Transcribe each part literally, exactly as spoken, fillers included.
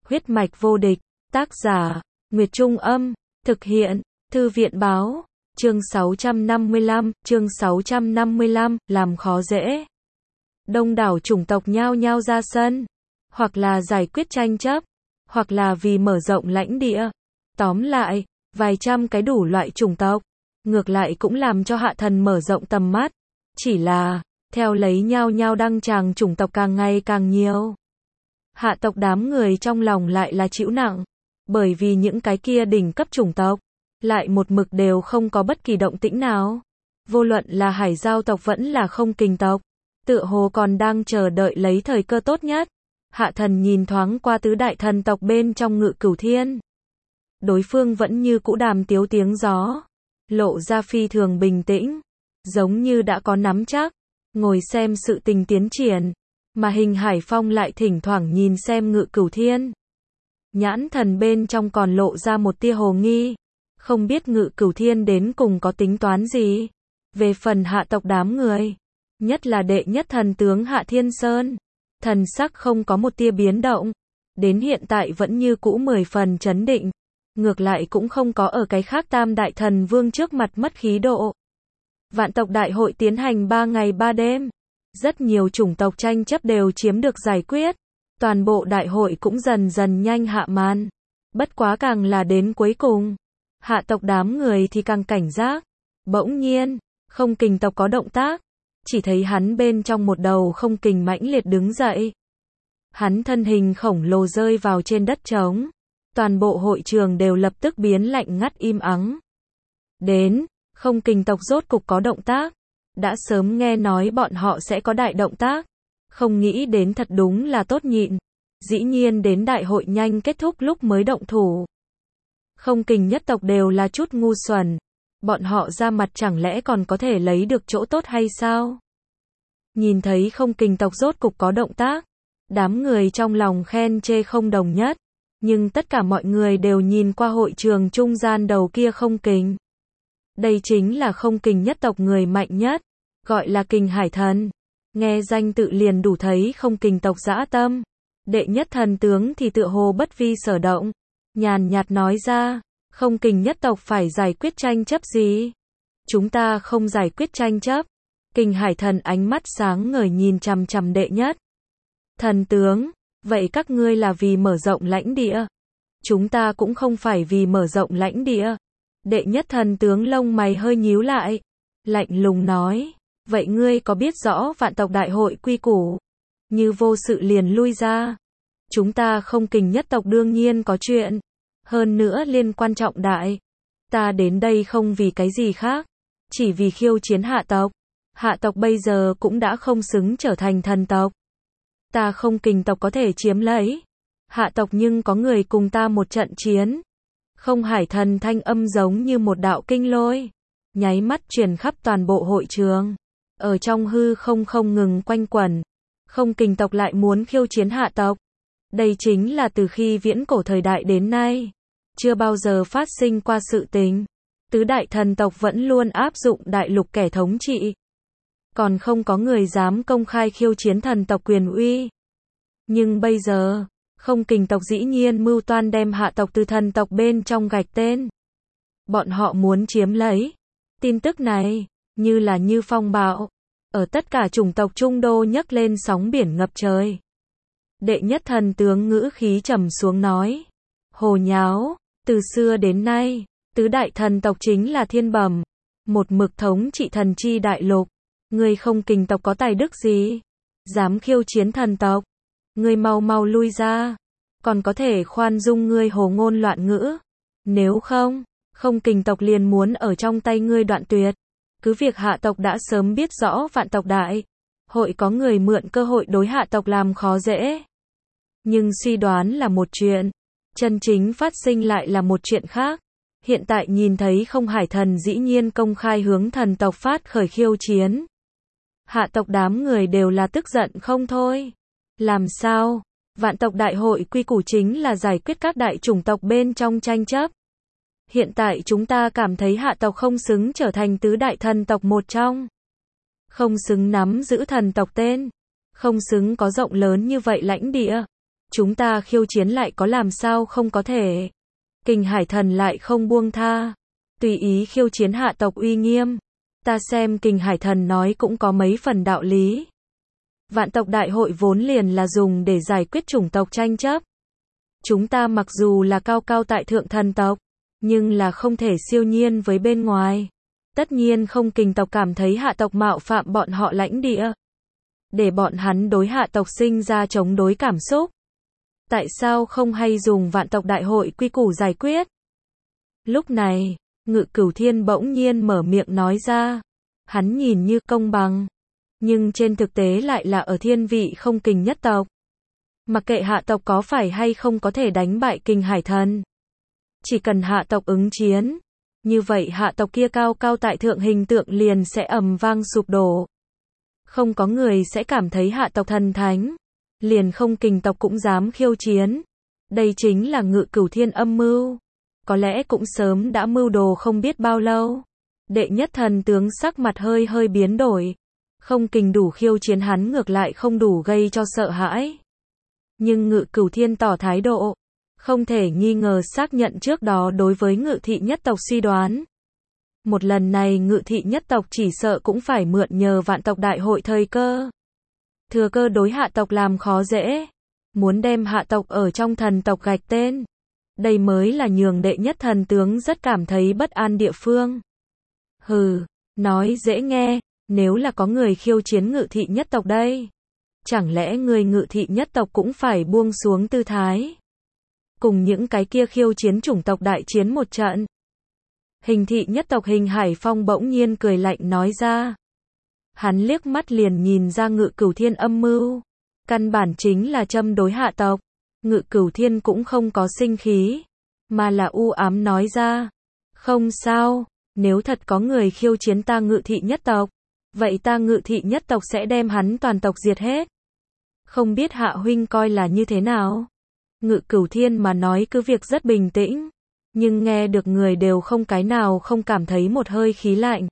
Huyết mạch vô địch, tác giả, Nguyệt Trung Âm, thực hiện, Thư viện Báo, chương sáu trăm năm mươi lăm, chương sáu trăm năm mươi lăm, làm khó dễ. Đông đảo chủng tộc nhao nhao ra sân, hoặc là giải quyết tranh chấp, hoặc là vì mở rộng lãnh địa. Tóm lại, vài trăm cái đủ loại chủng tộc, ngược lại cũng làm cho Hạ Thần mở rộng tầm mắt. Chỉ là, theo lấy nhao nhao đăng tràng chủng tộc càng ngày càng nhiều. Hạ tộc đám người trong lòng lại là chịu nặng, bởi vì những cái kia đỉnh cấp chủng tộc, lại một mực đều không có bất kỳ động tĩnh nào. Vô luận là Hải Giao tộc vẫn là Không Kình tộc, tựa hồ còn đang chờ đợi lấy thời cơ tốt nhất. Hạ Thần nhìn thoáng qua tứ đại thần tộc bên trong Ngự Cửu Thiên. Đối phương vẫn như cũ đàm tiếu tiếng gió, lộ ra phi thường bình tĩnh, giống như đã có nắm chắc, ngồi xem sự tình tiến triển. Mà Hình Hải Phong lại thỉnh thoảng nhìn xem Ngự Cửu Thiên. Nhãn thần bên trong còn lộ ra một tia hồ nghi, không biết Ngự Cửu Thiên đến cùng có tính toán gì. Về phần hạ tộc đám người, nhất là đệ nhất thần tướng Hạ Thiên Sơn, thần sắc không có một tia biến động, đến hiện tại vẫn như cũ mười phần chấn định, ngược lại cũng không có ở cái khác tam đại thần vương trước mặt mất khí độ. Vạn tộc đại hội tiến hành ba ngày ba đêm, rất nhiều chủng tộc tranh chấp đều chiếm được giải quyết, toàn bộ đại hội cũng dần dần nhanh hạ màn. Bất quá càng là đến cuối cùng, hạ tộc đám người thì càng cảnh giác. Bỗng nhiên, Không Kình tộc có động tác, chỉ thấy hắn bên trong một đầu không kình mãnh liệt đứng dậy. Hắn thân hình khổng lồ rơi vào trên đất trống, toàn bộ hội trường đều lập tức biến lạnh ngắt im ắng. Đến, Không Kình tộc rốt cục có động tác, đã sớm nghe nói bọn họ sẽ có đại động tác, không nghĩ đến thật đúng là tốt nhịn, dĩ nhiên đến đại hội nhanh kết thúc lúc mới động thủ. Không Kình nhất tộc đều là chút ngu xuẩn, bọn họ ra mặt chẳng lẽ còn có thể lấy được chỗ tốt hay sao? Nhìn thấy Không Kình tộc rốt cục có động tác, đám người trong lòng khen chê không đồng nhất, nhưng tất cả mọi người đều nhìn qua hội trường trung gian đầu kia Không Kình. Đây chính là Không Kình nhất tộc người mạnh nhất, gọi là Kình Hải Thần. Nghe danh tự liền đủ thấy Không Kình tộc dã tâm. Đệ nhất thần tướng thì tựa hồ bất vi sở động, nhàn nhạt nói ra, Không Kình nhất tộc phải giải quyết tranh chấp gì? Chúng ta không giải quyết tranh chấp. Kình Hải Thần ánh mắt sáng ngời nhìn chằm chằm đệ nhất thần tướng, vậy các ngươi là vì mở rộng lãnh địa? Chúng ta cũng không phải vì mở rộng lãnh địa. Đệ nhất thần tướng lông mày hơi nhíu lại, lạnh lùng nói, vậy ngươi có biết rõ vạn tộc đại hội quy củ? Như vô sự liền lui ra. Chúng ta Không Kình nhất tộc đương nhiên có chuyện, hơn nữa liên quan trọng đại. Ta đến đây không vì cái gì khác, chỉ vì khiêu chiến hạ tộc. Hạ tộc bây giờ cũng đã không xứng trở thành thần tộc. Ta Không Kình tộc có thể chiếm lấy hạ tộc, nhưng có người cùng ta một trận chiến. Không Hải Thần thanh âm giống như một đạo kinh lôi, nháy mắt truyền khắp toàn bộ hội trường, ở trong hư không không ngừng quanh quẩn. Không Kình tộc lại muốn khiêu chiến hạ tộc. Đây chính là từ khi viễn cổ thời đại đến nay, chưa bao giờ phát sinh qua sự tình. Tứ đại thần tộc vẫn luôn áp dụng đại lục kẻ thống trị, còn không có người dám công khai khiêu chiến thần tộc quyền uy. Nhưng bây giờ, Không Kình tộc dĩ nhiên mưu toan đem hạ tộc từ thần tộc bên trong gạch tên. Bọn họ muốn chiếm lấy. Tin tức này, như là như phong bạo, ở tất cả chủng tộc Trung Đô nhấc lên sóng biển ngập trời. Đệ nhất thần tướng ngữ khí trầm xuống nói, hồ nháo, từ xưa đến nay, tứ đại thần tộc chính là thiên bẩm, một mực thống trị thần chi đại lục. Ngươi Không Kình tộc có tài đức gì? Dám khiêu chiến thần tộc? Ngươi mau mau lui ra, còn có thể khoan dung ngươi hồ ngôn loạn ngữ. Nếu không, Không Kình tộc liền muốn ở trong tay ngươi đoạn tuyệt. Cứ việc hạ tộc đã sớm biết rõ vạn tộc đại hội có người mượn cơ hội đối hạ tộc làm khó dễ. Nhưng suy đoán là một chuyện, chân chính phát sinh lại là một chuyện khác. Hiện tại nhìn thấy Không Hải Thần dĩ nhiên công khai hướng thần tộc phát khởi khiêu chiến. Hạ tộc đám người đều là tức giận không thôi. Làm sao? Vạn tộc đại hội quy củ chính là giải quyết các đại chủng tộc bên trong tranh chấp. Hiện tại chúng ta cảm thấy hạ tộc không xứng trở thành tứ đại thần tộc một trong. Không xứng nắm giữ thần tộc tên. Không xứng có rộng lớn như vậy lãnh địa. Chúng ta khiêu chiến lại có làm sao không có thể. Kình Hải Thần lại không buông tha. Tùy ý khiêu chiến hạ tộc uy nghiêm. Ta xem Kình Hải Thần nói cũng có mấy phần đạo lý. Vạn tộc đại hội vốn liền là dùng để giải quyết chủng tộc tranh chấp. Chúng ta mặc dù là cao cao tại thượng thần tộc, nhưng là không thể siêu nhiên với bên ngoài. Tất nhiên không kình tộc cảm thấy hạ tộc mạo phạm bọn họ lãnh địa. Để bọn hắn đối hạ tộc sinh ra chống đối cảm xúc. Tại sao không hay dùng vạn tộc đại hội quy củ giải quyết? Lúc này, Ngự Cửu Thiên bỗng nhiên mở miệng nói ra. Hắn nhìn như công bằng, nhưng trên thực tế lại là ở thiên vị không kình nhất tộc. Mặc kệ hạ tộc có phải hay không có thể đánh bại Kình Hải Thần. Chỉ cần hạ tộc ứng chiến, như vậy hạ tộc kia cao cao tại thượng hình tượng liền sẽ ầm vang sụp đổ. Không có người sẽ cảm thấy hạ tộc thần thánh. Liền không kình tộc cũng dám khiêu chiến. Đây chính là Ngự Cửu Thiên âm mưu. Có lẽ cũng sớm đã mưu đồ không biết bao lâu. Đệ nhất thần tướng sắc mặt hơi hơi biến đổi. Không kình đủ khiêu chiến hắn ngược lại không đủ gây cho sợ hãi. Nhưng Ngự Cửu Thiên tỏ thái độ. Không thể nghi ngờ xác nhận trước đó đối với Ngự thị nhất tộc suy đoán. Một lần này Ngự thị nhất tộc chỉ sợ cũng phải mượn nhờ vạn tộc đại hội thời cơ. Thừa cơ đối hạ tộc làm khó dễ. Muốn đem hạ tộc ở trong thần tộc gạch tên. Đây mới là nhường đệ nhất thần tướng rất cảm thấy bất an địa phương. Hừ, nói dễ nghe, nếu là có người khiêu chiến Ngự thị nhất tộc đây. Chẳng lẽ người Ngự thị nhất tộc cũng phải buông xuống tư thái. Cùng những cái kia khiêu chiến chủng tộc đại chiến một trận. Hình thị nhất tộc Hình Hải Phong bỗng nhiên cười lạnh nói ra. Hắn liếc mắt liền nhìn ra Ngự Cửu Thiên âm mưu. Căn bản chính là châm đối hạ tộc. Ngự Cửu Thiên cũng không có sinh khí. Mà là u ám nói ra. Không sao, nếu thật có người khiêu chiến ta Ngự thị nhất tộc. Vậy ta Ngự thị nhất tộc sẽ đem hắn toàn tộc diệt hết. Không biết hạ huynh coi là như thế nào? Ngự Cửu Thiên mà nói cứ việc rất bình tĩnh. Nhưng nghe được người đều không cái nào không cảm thấy một hơi khí lạnh.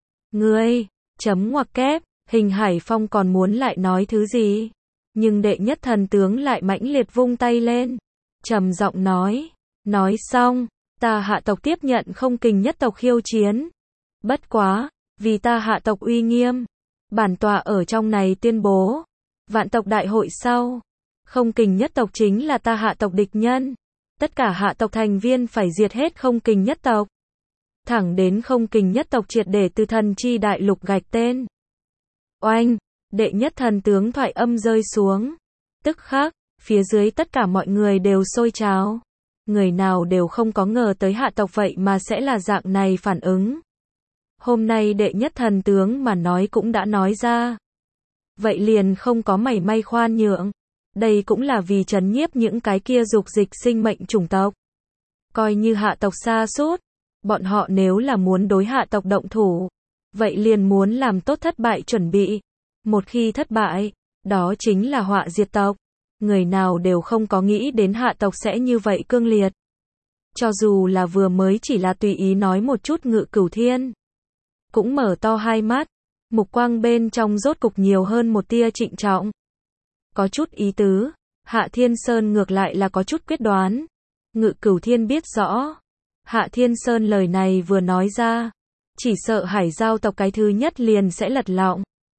Ngươi, chấm ngoặc kép, Hình Hải Phong còn muốn lại nói thứ gì. Nhưng đệ nhất thần tướng lại mãnh liệt vung tay lên. Trầm giọng nói. Nói xong, ta hạ tộc tiếp nhận không kình nhất tộc khiêu chiến. Bất quá, vì ta hạ tộc uy nghiêm. Bản tọa ở trong này tuyên bố. Vạn tộc đại hội sau. Không kình nhất tộc chính là ta hạ tộc địch nhân. Tất cả hạ tộc thành viên phải diệt hết không kình nhất tộc. Thẳng đến không kình nhất tộc triệt để từ thần chi đại lục gạch tên. Oanh, đệ nhất thần tướng thoại âm rơi xuống. Tức khắc, phía dưới tất cả mọi người đều sôi trào. Người nào đều không có ngờ tới hạ tộc vậy mà sẽ là dạng này phản ứng. Hôm nay đệ nhất thần tướng mà nói cũng đã nói ra. Vậy liền không có mảy may khoan nhượng. Đây cũng là vì trấn nhiếp những cái kia dục dịch sinh mệnh chủng tộc. Coi như hạ tộc sa sút, bọn họ nếu là muốn đối hạ tộc động thủ, vậy liền muốn làm tốt thất bại chuẩn bị. Một khi thất bại, đó chính là họa diệt tộc. Người nào đều không có nghĩ đến hạ tộc sẽ như vậy cương liệt. Cho dù là vừa mới chỉ là tùy ý nói một chút Ngự Cửu Thiên. Cũng mở to hai mắt, mục quang bên trong rốt cục nhiều hơn một tia trịnh trọng. Có chút ý tứ, Hạ Thiên Sơn ngược lại là có chút quyết đoán. Ngự Cửu Thiên biết rõ. Hạ Thiên Sơn lời này vừa nói ra. Chỉ sợ Hải Giao tộc cái thứ nhất liền sẽ lật lọng.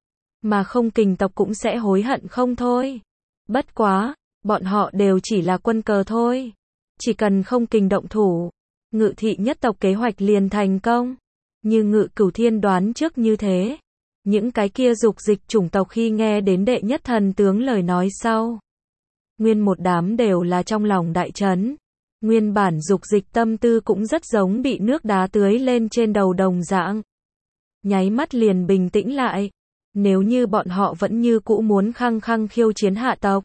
Mà không kình tộc cũng sẽ hối hận không thôi. Bất quá, bọn họ đều chỉ là quân cờ thôi. Chỉ cần không kình động thủ, Ngự thị nhất tộc kế hoạch liền thành công. Như Ngự Cửu Thiên đoán trước như thế. Những cái kia dục dịch chủng tộc khi nghe đến đệ nhất thần tướng lời nói sau. Nguyên một đám đều là trong lòng đại chấn. Nguyên bản dục dịch tâm tư cũng rất giống bị nước đá tưới lên trên đầu đồng dạng. Nháy mắt liền bình tĩnh lại. Nếu như bọn họ vẫn như cũ muốn khăng khăng khiêu chiến hạ tộc.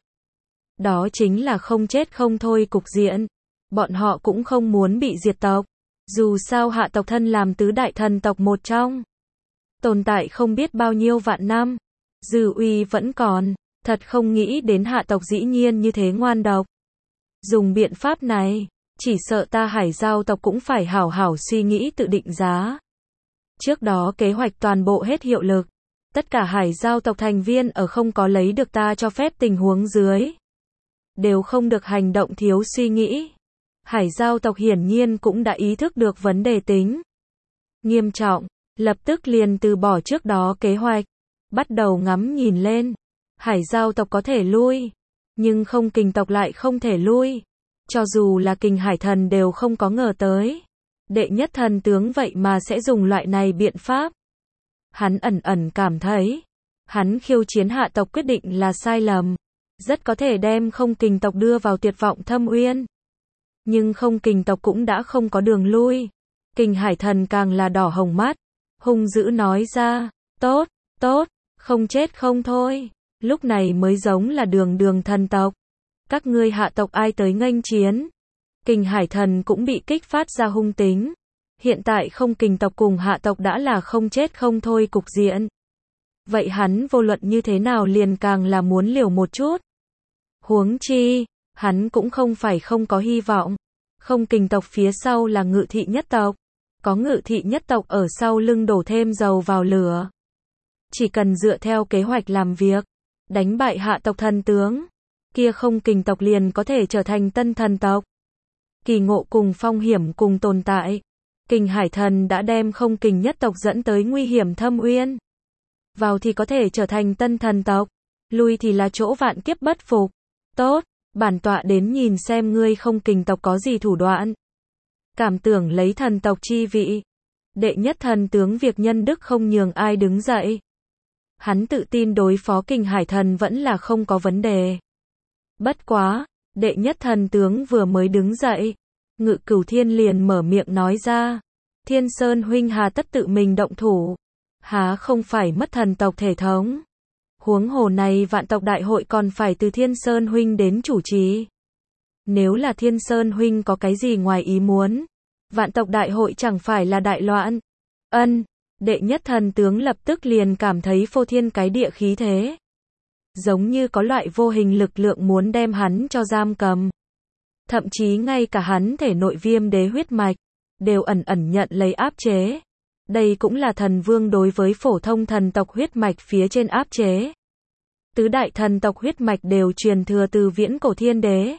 Đó chính là không chết không thôi cục diện. Bọn họ cũng không muốn bị diệt tộc. Dù sao hạ tộc thân làm tứ đại thần tộc một trong. Tồn tại không biết bao nhiêu vạn năm. Dư uy vẫn còn. Thật không nghĩ đến hạ tộc dĩ nhiên như thế ngoan độc. Dùng biện pháp này, chỉ sợ ta Hải Giao tộc cũng phải hảo hảo suy nghĩ tự định giá. Trước đó kế hoạch toàn bộ hết hiệu lực. Tất cả Hải Giao tộc thành viên ở không có lấy được ta cho phép tình huống dưới. đều không được hành động thiếu suy nghĩ. Hải giao tộc hiển nhiên cũng đã ý thức được vấn đề tính nghiêm trọng, lập tức liền từ bỏ trước đó kế hoạch, bắt đầu ngắm nhìn lên. Hải giao tộc có thể lui, nhưng không kình tộc lại không thể lui. Cho dù là kình hải thần đều không có ngờ tới. Đệ nhất thần tướng vậy mà sẽ dùng loại này biện pháp. Hắn ẩn ẩn cảm thấy, hắn khiêu chiến hạ tộc quyết định là sai lầm. Rất có thể đem không kình tộc đưa vào tuyệt vọng thâm uyên. Nhưng không kình tộc cũng đã không có đường lui. Kình hải thần càng là đỏ hồng mắt, hung dữ nói ra, tốt, tốt, không chết không thôi. Lúc này mới giống là đường đường thần tộc. Các ngươi hạ tộc ai tới nghênh chiến. Kình hải thần cũng bị kích phát ra hung tính. Hiện tại không kình tộc cùng hạ tộc đã là không chết không thôi cục diện. Vậy hắn vô luận như thế nào liền càng là muốn liều một chút. Huống chi, hắn cũng không phải không có hy vọng. Không kình tộc phía sau là ngự thị nhất tộc. Có ngự thị nhất tộc ở sau lưng đổ thêm dầu vào lửa. Chỉ cần dựa theo kế hoạch làm việc, đánh bại hạ tộc thần tướng, kia không kình tộc liền có thể trở thành tân thần tộc. Kỳ ngộ cùng phong hiểm cùng tồn tại. Kình hải thần đã đem không kình nhất tộc dẫn tới nguy hiểm thâm uyên. Vào thì có thể trở thành tân thần tộc, lui thì là chỗ vạn kiếp bất phục. Tốt, bản tọa đến nhìn xem ngươi không kình tộc có gì thủ đoạn. Cảm tưởng lấy thần tộc chi vị. Đệ nhất thần tướng việc nhân đức không nhường ai đứng dậy. Hắn tự tin đối phó kình hải thần vẫn là không có vấn đề. Bất quá, đệ nhất thần tướng vừa mới đứng dậy, Ngự Cửu Thiên liền mở miệng nói ra, Thiên Sơn huynh hà tất tự mình động thủ, há không phải mất thần tộc thể thống. Huống hồ này vạn tộc đại hội còn phải từ Thiên Sơn huynh đến chủ trì. Nếu là Thiên Sơn huynh có cái gì ngoài ý muốn, vạn tộc đại hội chẳng phải là đại loạn. Ân, đệ nhất thần tướng lập tức liền cảm thấy phô thiên cái địa khí thế. Giống như có loại vô hình lực lượng muốn đem hắn cho giam cầm. Thậm chí ngay cả hắn thể nội viêm đế huyết mạch, đều ẩn ẩn nhận lấy áp chế. Đây cũng là thần vương đối với phổ thông thần tộc huyết mạch phía trên áp chế. Tứ đại thần tộc huyết mạch đều truyền thừa từ viễn cổ thiên đế.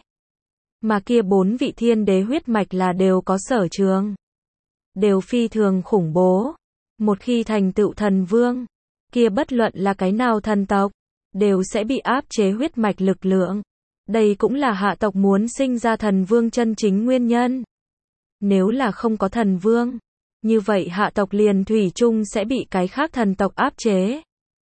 Mà kia bốn vị thiên đế huyết mạch là đều có sở trường. Đều phi thường khủng bố. Một khi thành tựu thần vương, kia bất luận là cái nào thần tộc, đều sẽ bị áp chế huyết mạch lực lượng. Đây cũng là hạ tộc muốn sinh ra thần vương chân chính nguyên nhân. Nếu là không có thần vương, như vậy hạ tộc liền thủy chung sẽ bị cái khác thần tộc áp chế.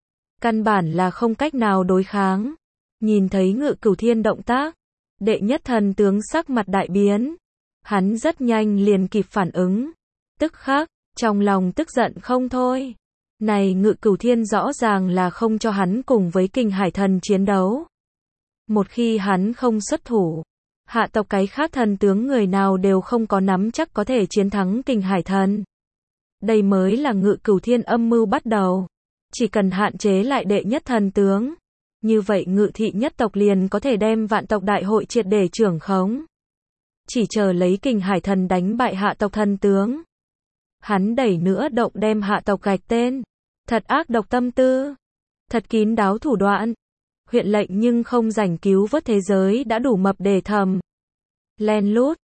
Căn bản là không cách nào đối kháng. Nhìn thấy Ngự Cửu Thiên động tác, đệ nhất thần tướng sắc mặt đại biến. Hắn rất nhanh liền kịp phản ứng. Tức khắc, trong lòng tức giận không thôi. Này Ngự Cửu Thiên rõ ràng là không cho hắn cùng với kình hải thần chiến đấu. Một khi hắn không xuất thủ, hạ tộc cái khác thần tướng người nào đều không có nắm chắc có thể chiến thắng kình hải thần. Đây mới là Ngự Cửu Thiên âm mưu bắt đầu. Chỉ cần hạn chế lại đệ nhất thần tướng, như vậy ngự thị nhất tộc liền có thể đem vạn tộc đại hội triệt để trưởng khống. Chỉ chờ lấy kình hải thần đánh bại hạ tộc thần tướng. Hắn đẩy nữa động đem hạ tộc gạch tên. Thật ác độc tâm tư. Thật kín đáo thủ đoạn. Huyện lệnh nhưng không rảnh cứu vớt thế giới đã đủ mập để thầm. Len lút,